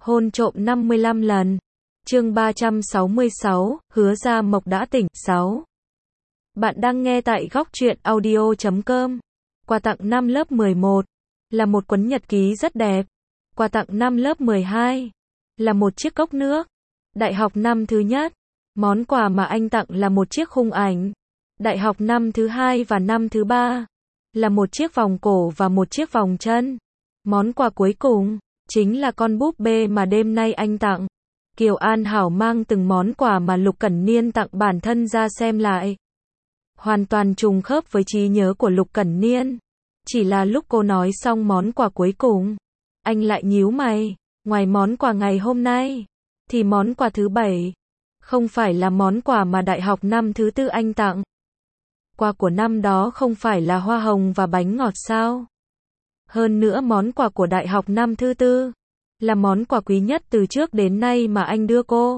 Hôn trộm 55 lần. Chương 366, hứa Gia Mộc đã tỉnh. 6. Bạn đang nghe tại góc truyện audio.com. Quà tặng năm lớp 11 là một cuốn nhật ký rất đẹp. Quà tặng năm lớp 12 là một chiếc cốc nước. Đại học năm thứ nhất, món quà mà anh tặng là một chiếc khung ảnh. Đại học năm thứ hai và năm thứ ba là một chiếc vòng cổ và một chiếc vòng chân. Món quà cuối cùng chính là con búp bê mà đêm nay anh tặng. Kiều An Hảo mang từng món quà mà Lục Cẩn Niên tặng bản thân ra xem lại. Hoàn toàn trùng khớp với trí nhớ của Lục Cẩn Niên. Chỉ là lúc cô nói xong món quà cuối cùng, anh lại nhíu mày. Ngoài món quà ngày hôm nay, thì món quà thứ 7 không phải là món quà mà đại học năm thứ tư anh tặng. Quà của năm đó không phải là hoa hồng và bánh ngọt sao? Hơn nữa món quà của đại học năm thứ tư là món quà quý nhất từ trước đến nay mà anh đưa cô.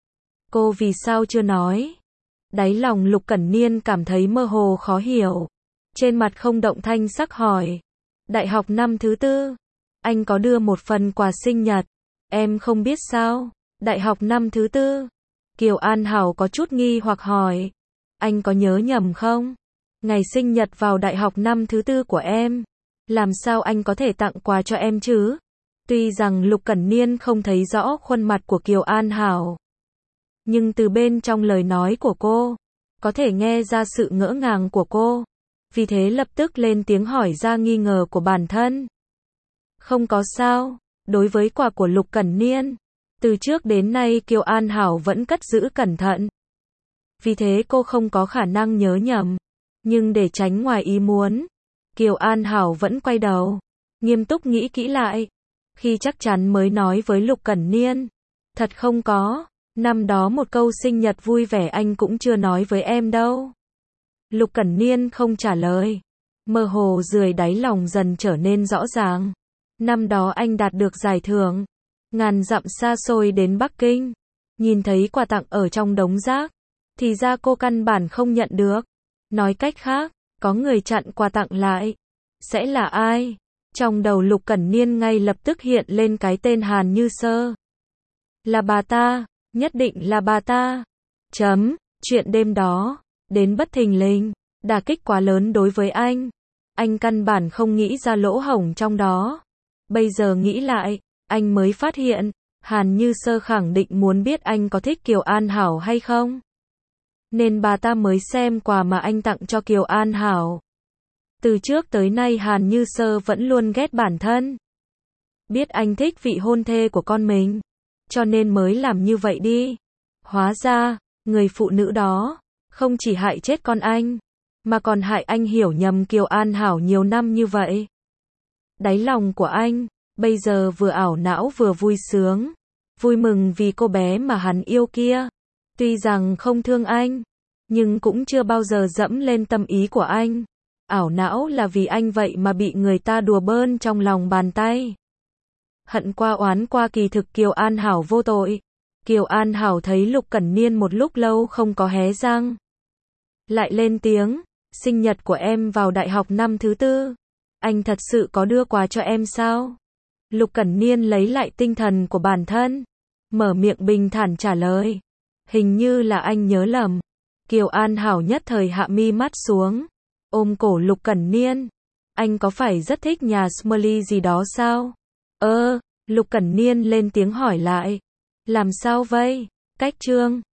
Cô vì sao chưa nói? Đáy lòng Lục Cẩn Niên cảm thấy mơ hồ khó hiểu. Trên mặt không động thanh sắc hỏi. Đại học năm thứ tư, anh có đưa một phần quà sinh nhật. Em không biết sao? Đại học năm thứ tư. Kiều An Hảo có chút nghi hoặc hỏi. Anh có nhớ nhầm không? Ngày sinh nhật vào đại học năm thứ tư của em. Làm sao anh có thể tặng quà cho em chứ? Tuy rằng Lục Cẩn Niên không thấy rõ khuôn mặt của Kiều An Hảo, nhưng từ bên trong lời nói của cô, có thể nghe ra sự ngỡ ngàng của cô. Vì thế lập tức lên tiếng hỏi ra nghi ngờ của bản thân. Không có sao, đối với quà của Lục Cẩn Niên, từ trước đến nay Kiều An Hảo vẫn cất giữ cẩn thận. Vì thế cô không có khả năng nhớ nhầm. Nhưng để tránh ngoài ý muốn, Kiều An Hảo vẫn quay đầu, nghiêm túc nghĩ kỹ lại. Khi chắc chắn mới nói với Lục Cẩn Niên. Thật không có, năm đó một câu sinh nhật vui vẻ anh cũng chưa nói với em đâu. Lục Cẩn Niên không trả lời. Mơ hồ dưới đáy lòng dần trở nên rõ ràng. Năm đó anh đạt được giải thưởng. Ngàn dặm xa xôi đến Bắc Kinh. Nhìn thấy quà tặng ở trong đống rác. Thì ra cô căn bản không nhận được. Nói cách khác, có người chặn quà tặng lại. Sẽ là ai? Trong đầu Lục Cẩn Niên ngay lập tức hiện lên cái tên Hàn Như Sơ. Là bà ta, nhất định là bà ta. Chuyện đêm đó, đến bất thình lình, đả kích quá lớn đối với anh. Anh căn bản không nghĩ ra lỗ hổng trong đó. Bây giờ nghĩ lại, anh mới phát hiện, Hàn Như Sơ khẳng định muốn biết anh có thích Kiều An Hảo hay không. Nên bà ta mới xem quà mà anh tặng cho Kiều An Hảo. Từ trước tới nay Hàn Như Sơ vẫn luôn ghét bản thân. Biết anh thích vị hôn thê của con mình, cho nên mới làm như vậy đi. Hóa ra, người phụ nữ đó, không chỉ hại chết con anh, mà còn hại anh hiểu nhầm Kiều An Hảo nhiều năm như vậy. Đáy lòng của anh, bây giờ vừa ảo não vừa vui sướng. Vui mừng vì cô bé mà hắn yêu kia. Tuy rằng không thương anh, nhưng cũng chưa bao giờ dẫm lên tâm ý của anh. Ảo não là vì anh vậy mà bị người ta đùa bỡn trong lòng bàn tay. Hận qua oán qua kỳ thực Kiều An Hảo vô tội. Kiều An Hảo thấy Lục Cẩn Niên một lúc lâu không có hé răng. Lại lên tiếng, sinh nhật của em vào đại học năm thứ tư. Anh thật sự có đưa quà cho em sao? Lục Cẩn Niên lấy lại tinh thần của bản thân. Mở miệng bình thản trả lời. Hình như là anh nhớ lầm. Kiều An Hảo nhất thời hạ mi mắt xuống. Ôm cổ Lục Cẩn Niên. Anh có phải rất thích nhà Smiley gì đó sao? Lục Cẩn Niên lên tiếng hỏi lại. Làm sao vậy? Cách chương